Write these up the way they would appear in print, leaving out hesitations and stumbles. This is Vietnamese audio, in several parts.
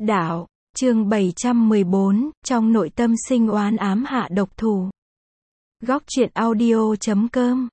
Đạo, chương 714, trong nội tâm sinh oán ám hạ độc thủ. Góc truyện audio.com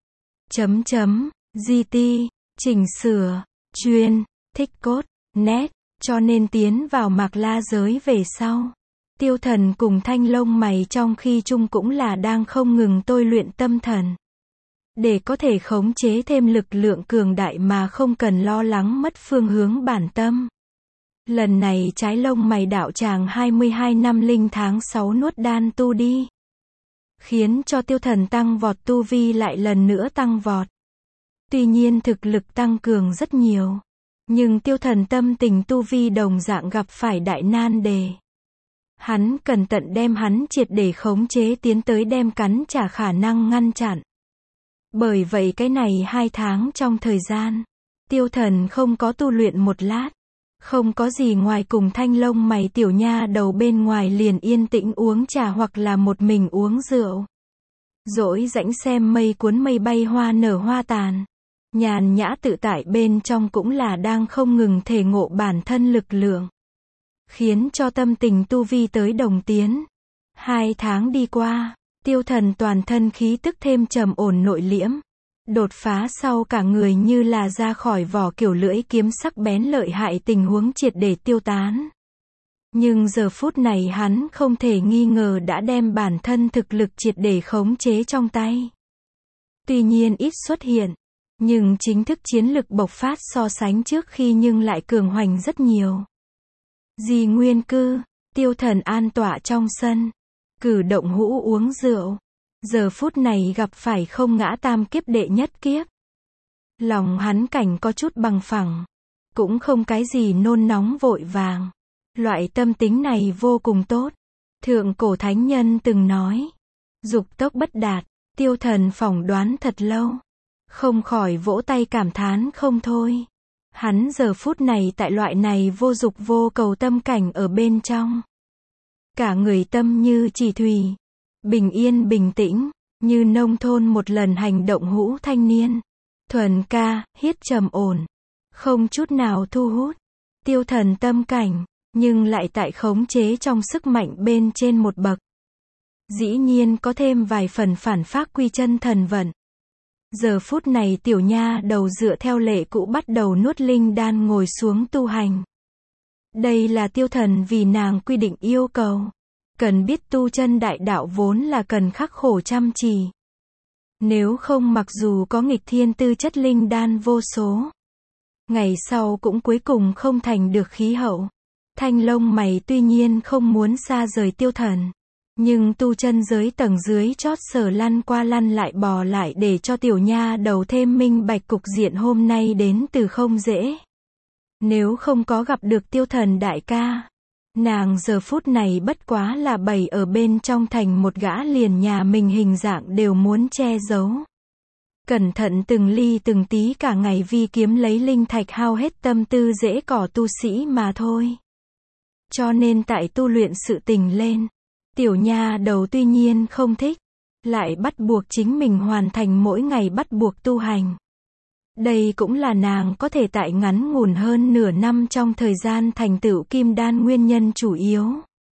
.gt, chỉnh sửa, chuyên, thích cốt, nét, cho nên tiến vào Mạc La giới về sau. Tiêu Thần cùng Thanh lông mày trong khi chung cũng là đang không ngừng tôi luyện tâm thần. Để có thể khống chế thêm lực lượng cường đại mà không cần lo lắng mất phương hướng bản tâm. Lần này trái lông mày đạo tràng 22 năm linh tháng 6 nuốt đan tu đi. Khiến cho Tiêu Thần tăng vọt tu vi lại lần nữa tăng vọt. Tuy nhiên thực lực tăng cường rất nhiều. Nhưng Tiêu Thần tâm tình tu vi đồng dạng gặp phải đại nan đề. Hắn cẩn thận đem hắn triệt để khống chế tiến tới đem cắn trả khả năng ngăn chặn. Bởi vậy cái này 2 tháng trong thời gian, Tiêu Thần không có tu luyện một lát. Không có gì ngoài cùng Thanh lông mày tiểu nha đầu bên ngoài liền yên tĩnh uống trà hoặc là một mình uống rượu. Dỗi rãnh xem mây cuốn mây bay hoa nở hoa tàn. Nhàn nhã tự tại bên trong cũng là đang không ngừng thể ngộ bản thân lực lượng. Khiến cho tâm tình tu vi tới đồng tiến. 2 tháng đi qua, Tiêu Thần toàn thân khí tức thêm trầm ổn nội liễm. Đột phá sau cả người như là ra khỏi vỏ kiểu lưỡi kiếm sắc bén lợi hại tình huống triệt để tiêu tán. Nhưng giờ phút này hắn không thể nghi ngờ đã đem bản thân thực lực triệt để khống chế trong tay. Tuy nhiên ít xuất hiện, nhưng chính thức chiến lực bộc phát so sánh trước khi nhưng lại cường hoành rất nhiều. Di Nguyên Cư, Tiêu Thần an tọa trong sân, cử động hũ uống rượu. Giờ phút này gặp phải không ngã tam kiếp đệ nhất kiếp. Lòng hắn cảnh có chút bằng phẳng. Cũng không cái gì nôn nóng vội vàng. Loại tâm tính này vô cùng tốt. Thượng cổ thánh nhân từng nói. Dục tốc bất đạt, Tiêu Thần phỏng đoán thật lâu. Không khỏi vỗ tay cảm thán không thôi. Hắn giờ phút này tại loại này vô dục vô cầu tâm cảnh ở bên trong. Cả người tâm như chỉ thủy. Bình yên bình tĩnh, như nông thôn một lần hành động hũ thanh niên. Thuần ca, hiết trầm ổn. Không chút nào thu hút. Tiêu Thần tâm cảnh, nhưng lại tại khống chế trong sức mạnh bên trên một bậc. Dĩ nhiên có thêm vài phần phản phác quy chân thần vận. Giờ phút này tiểu nha đầu dựa theo lệ cũ bắt đầu nuốt linh đan ngồi xuống tu hành. Đây là Tiêu Thần vì nàng quy định yêu cầu. Cần biết tu chân đại đạo vốn là cần khắc khổ chăm chỉ. Nếu không mặc dù có nghịch thiên tư chất linh đan vô số. Ngày sau cũng cuối cùng không thành được khí hậu. Thanh lông mày tuy nhiên không muốn xa rời Tiêu Thần. Nhưng tu chân giới tầng dưới chót sở lăn qua lăn lại bò lại để cho tiểu nha đầu thêm minh bạch cục diện hôm nay đến từ không dễ. Nếu không có gặp được Tiêu Thần đại ca. Nàng giờ phút này bất quá là bày ở bên trong thành một gã liền nhà mình hình dạng đều muốn che giấu. Cẩn thận từng ly từng tí cả ngày vi kiếm lấy linh thạch hao hết tâm tư dễ cỏ tu sĩ mà thôi. Cho nên tại tu luyện sự tình lên, tiểu nha đầu tuy nhiên không thích, lại bắt buộc chính mình hoàn thành mỗi ngày bắt buộc tu hành. Đây cũng là nàng có thể tại ngắn ngủn hơn nửa năm trong thời gian thành tựu kim đan nguyên nhân chủ yếu.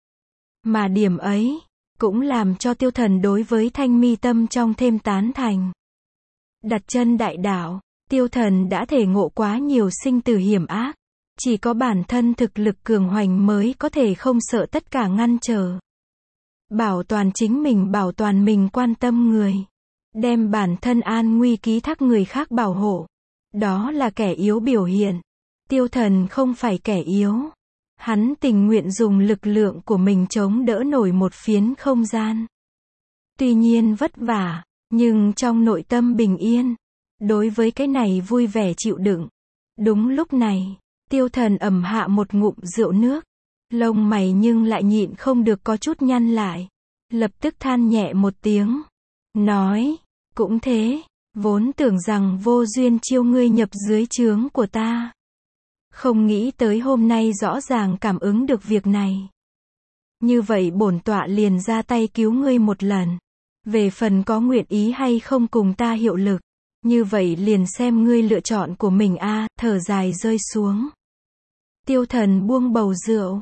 Mà điểm ấy, cũng làm cho Tiêu Thần đối với Thanh mi tâm trong thêm tán thành. Đặt chân đại đạo, Tiêu Thần đã thể ngộ quá nhiều sinh tử hiểm ác. Chỉ có bản thân thực lực cường hoành mới có thể không sợ tất cả ngăn trở. Bảo toàn chính mình, bảo toàn mình quan tâm người. Đem bản thân an nguy ký thác người khác bảo hộ. Đó là kẻ yếu biểu hiện. Tiêu Thần không phải kẻ yếu. Hắn tình nguyện dùng lực lượng của mình chống đỡ nổi một phiến không gian. Tuy nhiên vất vả, nhưng trong nội tâm bình yên. Đối với cái này vui vẻ chịu đựng. Đúng lúc này, Tiêu Thần ầm hạ một ngụm rượu nước. Lông mày nhưng lại nhịn không được có chút nhăn lại. Lập tức than nhẹ một tiếng. Nói, cũng thế. Vốn tưởng rằng vô duyên chiêu ngươi nhập dưới trướng của ta. Không nghĩ tới hôm nay rõ ràng cảm ứng được việc này. Như vậy bổn tọa liền ra tay cứu ngươi một lần. Về phần có nguyện ý hay không cùng ta hiệu lực. Như vậy liền xem ngươi lựa chọn của mình a. Thở dài rơi xuống. Tiêu Thần buông bầu rượu.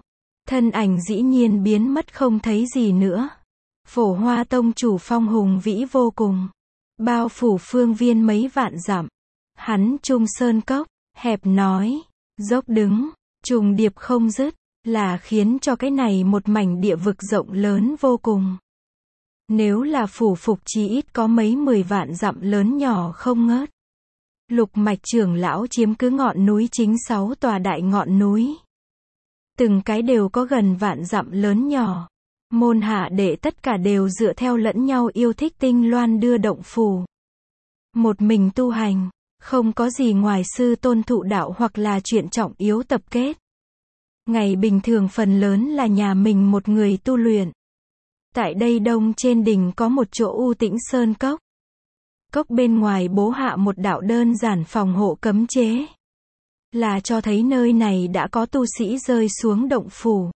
Thân ảnh dĩ nhiên biến mất không thấy gì nữa. Phổ Hoa tông chủ phong hùng vĩ vô cùng, bao phủ phương viên mấy vạn dặm. Hắn trung sơn cốc, hẹp nói, dốc đứng, trùng điệp không dứt, là khiến cho cái này một mảnh địa vực rộng lớn vô cùng. Nếu là phủ phục chí ít có mấy 10 vạn dặm lớn nhỏ không ngớt. Lục mạch trưởng lão chiếm cứ ngọn núi chính 6 tòa đại ngọn núi. Từng cái đều có gần vạn dặm lớn nhỏ. Môn hạ đệ tất cả đều dựa theo lẫn nhau yêu thích tinh loan đưa động phủ. Một mình tu hành, không có gì ngoài sư tôn thụ đạo hoặc là chuyện trọng yếu tập kết. Ngày bình thường phần lớn là nhà mình một người tu luyện. Tại đây đông trên đỉnh có một chỗ u tĩnh sơn cốc. Cốc bên ngoài bố hạ một đạo đơn giản phòng hộ cấm chế. Là cho thấy nơi này đã có tu sĩ rơi xuống động phủ.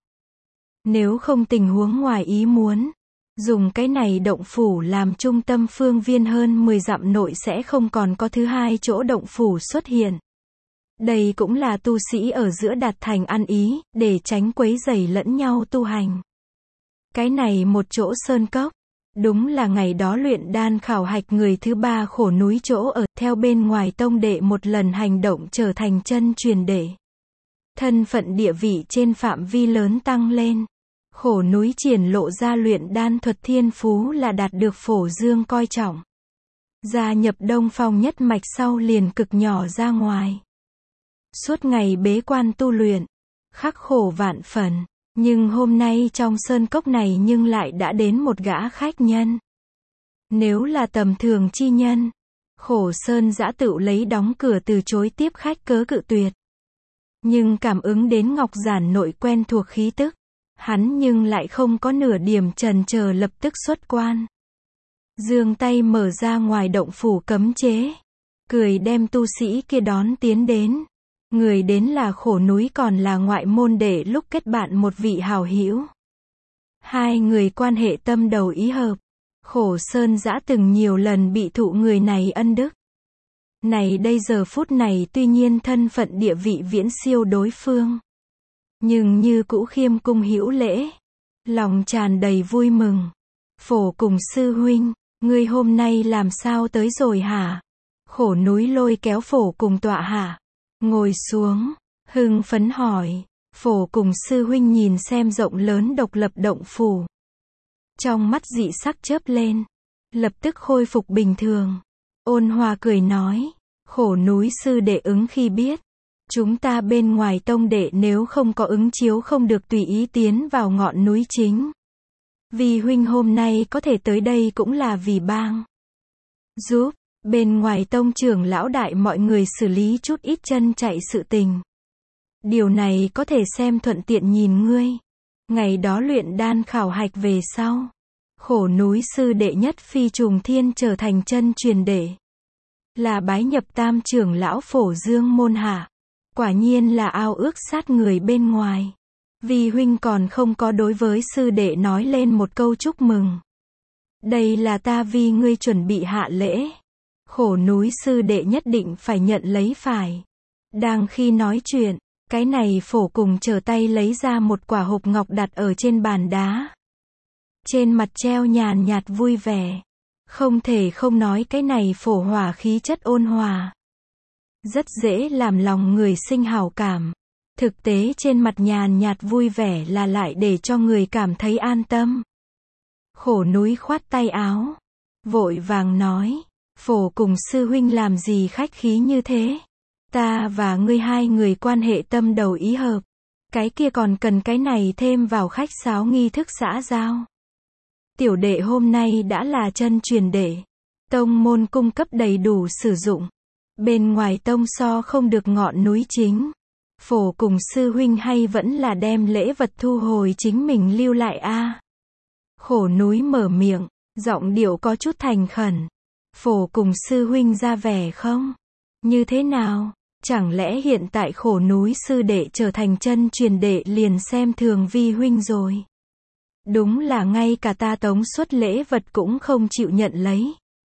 Nếu không tình huống ngoài ý muốn, dùng cái này động phủ làm trung tâm phương viên hơn 10 dặm nội sẽ không còn có thứ hai chỗ động phủ xuất hiện. Đây cũng là tu sĩ ở giữa đạt thành ăn ý, để tránh quấy rầy lẫn nhau tu hành. Cái này một chỗ sơn cốc, đúng là ngày đó luyện đan khảo hạch người thứ 3 khổ núi chỗ ở, theo bên ngoài tông đệ một lần hành động trở thành chân truyền đệ. Thân phận địa vị trên phạm vi lớn tăng lên. Khổ núi triển lộ ra luyện đan thuật thiên phú là đạt được Phổ Dương coi trọng. Gia nhập Đông Phong nhất mạch sau liền cực nhỏ ra ngoài. Suốt ngày bế quan tu luyện, khắc khổ vạn phần, nhưng hôm nay trong sơn cốc này nhưng lại đã đến một gã khách nhân. Nếu là tầm thường chi nhân, Khổ Sơn Dã Tựu lấy đóng cửa từ chối tiếp khách cớ cự tuyệt. Nhưng cảm ứng đến Ngọc Giản nội quen thuộc khí tức, hắn nhưng lại không có nửa điểm chần chờ lập tức xuất quan. Giương tay mở ra ngoài động phủ cấm chế, cười đem tu sĩ kia đón tiến đến. Người đến là khổ núi còn là ngoại môn đệ lúc kết bạn một vị hảo hữu. Hai người quan hệ tâm đầu ý hợp. Khổ Sơn Dã từng nhiều lần bị thụ người này ân đức. Này đây giờ phút này tuy nhiên thân phận địa vị viễn siêu đối phương, nhưng như cũ khiêm cung hữu lễ, lòng tràn đầy vui mừng. Phổ cùng sư huynh, ngươi hôm nay làm sao tới rồi hả? Khổ núi lôi kéo Phổ cùng tọa hạ, ngồi xuống, hưng phấn hỏi. Phổ cùng sư huynh nhìn xem rộng lớn độc lập động phủ. Trong mắt dị sắc chớp lên, lập tức khôi phục bình thường. Ôn hòa cười nói, khổ núi sư đệ ứng khi biết. Chúng ta bên ngoài tông đệ nếu không có ứng chiếu không được tùy ý tiến vào ngọn núi chính. Vì huynh hôm nay có thể tới đây cũng là vì bang giúp bên ngoài tông trưởng lão đại mọi người xử lý chút ít chân chạy sự tình. Điều này có thể xem thuận tiện nhìn ngươi. Ngày đó luyện đan khảo hạch về sau, khổ núi sư đệ nhất phi trùng thiên trở thành chân truyền đệ. Là bái nhập tam trưởng lão Phổ Dương môn hạ. Quả nhiên là ao ước sát người bên ngoài. Vì huynh còn không có đối với sư đệ nói lên một câu chúc mừng. Đây là ta vì ngươi chuẩn bị hạ lễ. Khổ núi sư đệ nhất định phải nhận lấy phải. Đang khi nói chuyện, cái này Phổ cùng trở tay lấy ra một quả hộp ngọc đặt ở trên bàn đá. Trên mặt treo nhàn nhạt vui vẻ. Không thể không nói cái này Phổ hỏa khí chất ôn hòa. Rất dễ làm lòng người sinh hảo cảm. Thực tế trên mặt nhàn nhạt vui vẻ là lại để cho người cảm thấy an tâm. Khổ núi khoát tay áo, vội vàng nói, Phổ cùng sư huynh làm gì khách khí như thế? Ta và ngươi hai người quan hệ tâm đầu ý hợp. Cái kia còn cần cái này thêm vào khách sáo nghi thức xã giao. Tiểu đệ hôm nay đã là chân truyền đệ. Tông môn cung cấp đầy đủ sử dụng. Bên ngoài tông so không được ngọn núi chính. Phổ cùng sư huynh hay vẫn là đem lễ vật thu hồi chính mình lưu lại a? Khổ núi mở miệng, giọng điệu có chút thành khẩn. Phổ cùng sư huynh ra vẻ không? Như thế nào? Chẳng lẽ hiện tại khổ núi sư đệ trở thành chân truyền đệ liền xem thường vi huynh rồi? Đúng là ngay cả ta tống xuất lễ vật cũng không chịu nhận lấy.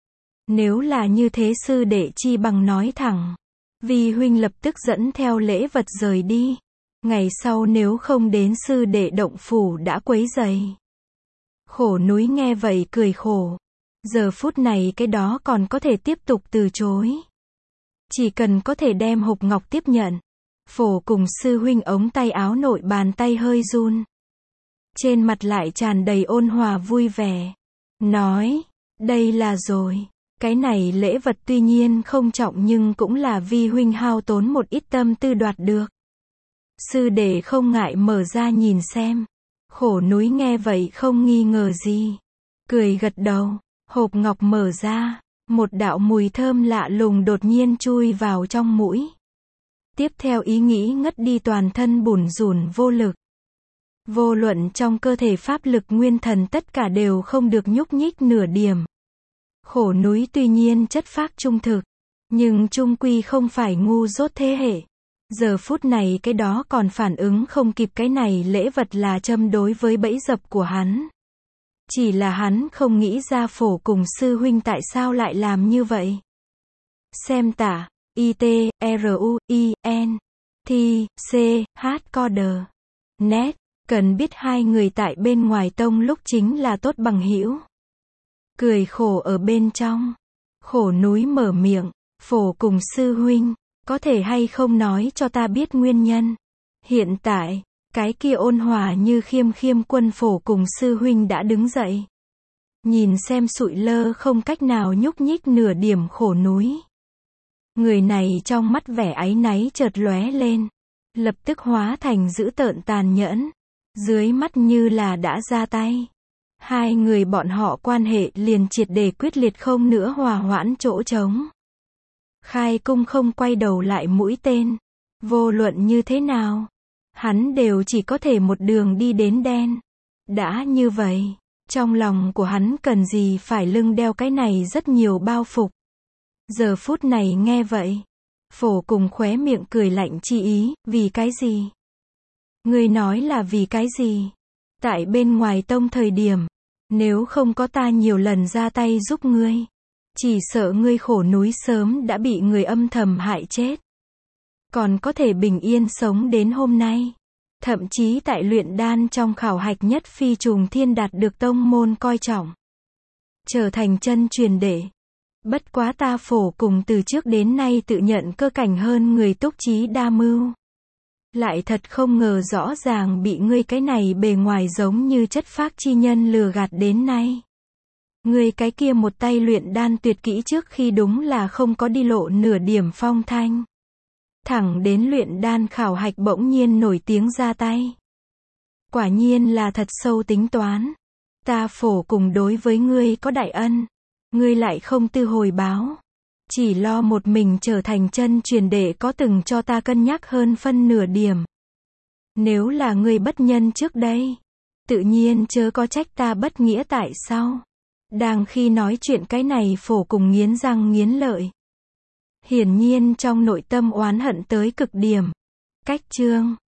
Nếu là như thế sư đệ chi bằng nói thẳng. Vi huynh lập tức dẫn theo lễ vật rời đi. Ngày sau nếu không đến sư đệ động phủ đã quấy rầy. Khổ núi nghe vậy cười khổ. Giờ phút này cái đó còn có thể tiếp tục từ chối. Chỉ cần có thể đem hộp ngọc tiếp nhận. Phổ cùng sư huynh ống tay áo nội bàn tay hơi run. Trên mặt lại tràn đầy ôn hòa vui vẻ. Nói, đây là rồi. Cái này lễ vật tuy nhiên không trọng nhưng cũng là vi huynh hao tốn một ít tâm tư đoạt được. Sư đệ không ngại mở ra nhìn xem. Khổ núi nghe vậy không nghi ngờ gì. Cười gật đầu, hộp ngọc mở ra. Một đạo mùi thơm lạ lùng đột nhiên chui vào trong mũi. Tiếp theo ý nghĩ ngất đi toàn thân bủn rủn vô lực. Vô luận trong cơ thể pháp lực nguyên thần tất cả đều không được nhúc nhích nửa điểm. Khổ núi tuy nhiên chất phác trung thực, nhưng chung quy không phải ngu dốt thế hệ. Giờ phút này cái đó còn phản ứng không kịp cái này lễ vật là châm đối với bẫy dập của hắn. Chỉ là hắn không nghĩ ra Phổ cùng sư huynh tại sao lại làm như vậy. Xem tả, ITRUIN, T, C, H, Coder, Net, cần biết hai người tại bên ngoài tông lúc chính là tốt bằng hữu. Cười khổ ở bên trong. Khổ núi mở miệng, Phổ cùng sư huynh, có thể hay không nói cho ta biết nguyên nhân. Hiện tại, cái kia ôn hòa như khiêm khiêm quân Phổ cùng sư huynh đã đứng dậy. Nhìn xem sụi lơ không cách nào nhúc nhích nửa điểm khổ núi. Người này trong mắt vẻ áy náy chợt lóe lên. Lập tức hóa thành dữ tợn tàn nhẫn. Dưới mắt như là đã ra tay. Hai người bọn họ quan hệ liền triệt để quyết liệt không nữa hòa hoãn chỗ trống. Khai cung không quay đầu lại mũi tên. Vô luận như thế nào, hắn đều chỉ có thể một đường đi đến đen. Đã như vậy, trong lòng của hắn cần gì phải lưng đeo cái này rất nhiều bao phục. Giờ phút này nghe vậy, Phổ cùng khóe miệng cười lạnh chi ý, vì cái gì? Ngươi nói là vì cái gì? Tại bên ngoài tông thời điểm, nếu không có ta nhiều lần ra tay giúp ngươi, chỉ sợ ngươi khổ núi sớm đã bị người âm thầm hại chết. Còn có thể bình yên sống đến hôm nay. Thậm chí tại luyện đan trong khảo hạch nhất phi trùng thiên đạt được tông môn coi trọng. Trở thành chân truyền đệ. Bất quá ta Phổ cùng từ trước đến nay tự nhận cơ cảnh hơn người túc trí đa mưu. Lại thật không ngờ rõ ràng bị ngươi cái này bề ngoài giống như chất phác chi nhân lừa gạt đến nay. Ngươi cái kia một tay luyện đan tuyệt kỹ trước khi đúng là không có đi lộ nửa điểm phong thanh. Thẳng đến luyện đan khảo hạch bỗng nhiên nổi tiếng ra tay. Quả nhiên là thật sâu tính toán. Ta Phổ cùng đối với ngươi có đại ân. Ngươi lại không tư hồi báo. Chỉ lo một mình trở thành chân truyền đệ có từng cho ta cân nhắc hơn phân nửa điểm. Nếu là ngươi bất nhân trước đây, tự nhiên chớ có trách ta bất nghĩa tại sao. Đang khi nói chuyện cái này Phổ cùng nghiến răng nghiến lợi. Hiển nhiên trong nội tâm oán hận tới cực điểm. Cách chương